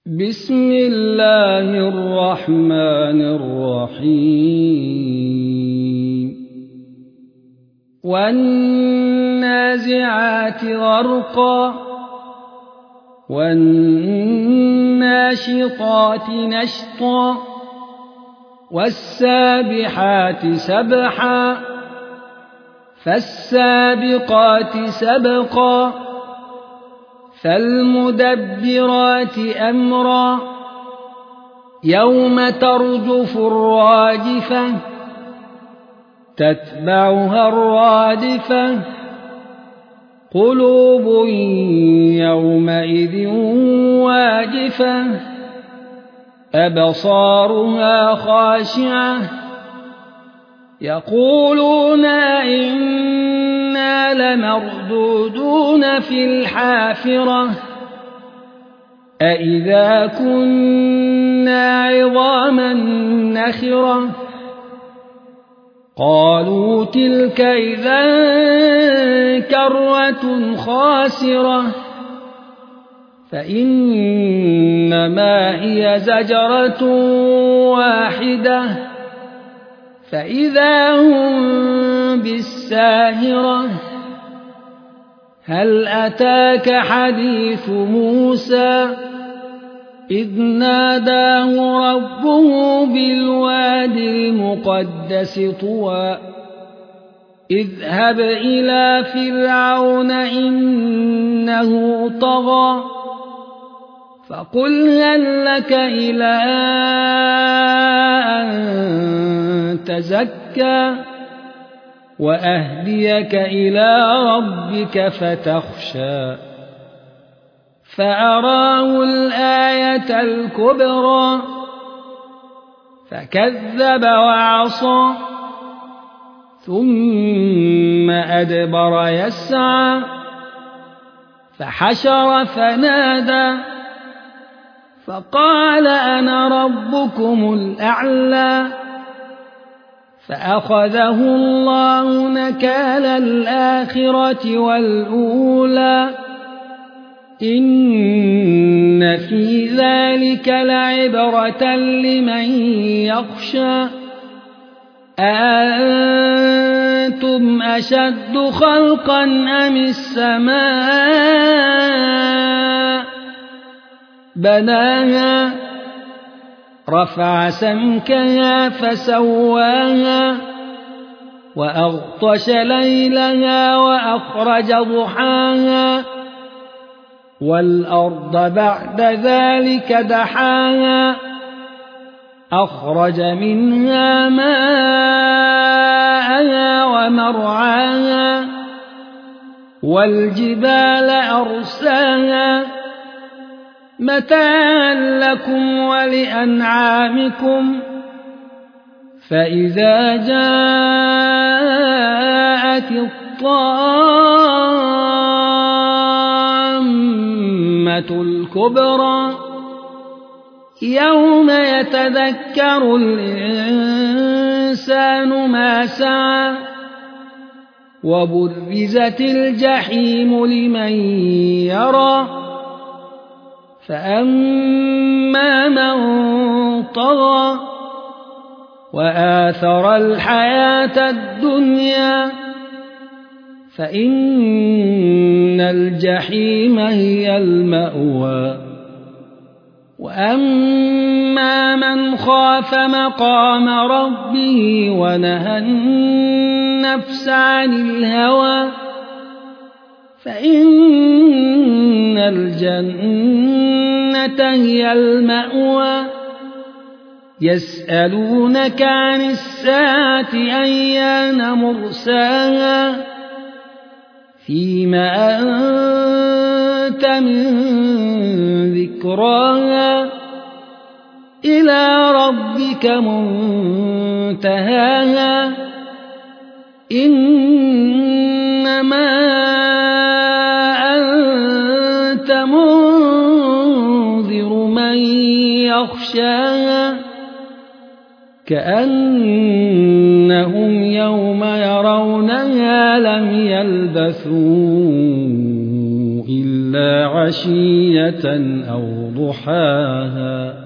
بسم الله الرحمن الرحيم والنازعات غرقا والناشطات نشطا والسابحات سبحا فالسابقات سبقا فالمدبرات أمرا يوم ترجف الراجفة تتبعها الرادفة قلوب يومئذ واجفة أبصارها خاشعة يقولون إنا لمردودون في الحافرة أإذا كنا عظاما نخرة قالوا تلك إذا كرة خاسرة فإنما هي زجرة واحدة فإذا هم بالساهرة هل أتاك حديث موسى إذ ناداه ربه بالواد المقدس طوى اذهب إلى فرعون إنه طغى فقل هل لك إلى أن تزكى وأهديك إلى ربك فتخشى فأراه الآية الكبرى فكذب وعصى ثم أدبر يسعى فحشر فنادى فقال أنا ربكم الأعلى فأخذه الله نكال الآخرة والأولى إن في ذلك لعبرة لمن يخشى أأنتم أشد خلقا أم السماء بناها رفع سمكها فسواها وأغطش ليلها وأخرج ضحاها والأرض بعد ذلك دحاها أخرج منها ماءها ومرعاها والجبال أرساها متاعا لكم ولأنعامكم فإذا جاءت الطامة الكبرى يوم يتذكر الإنسان ما سعى وبرزت الجحيم لمن يرى فأما من طغى وآثر الحياة الدنيا فإن الجحيم هي المأوى وأما من خاف مقام ربه ونهى النفس عن الهوى فإن الجنة هي المأوى يسألونك عن الساعة أيان مرساها فيما أنت من ذكراها إلى ربك منتهاها إنما أنت منذر من يخشاها كأنهم يوم يرونها لم يلبثوا إلا عشية أو ضحاها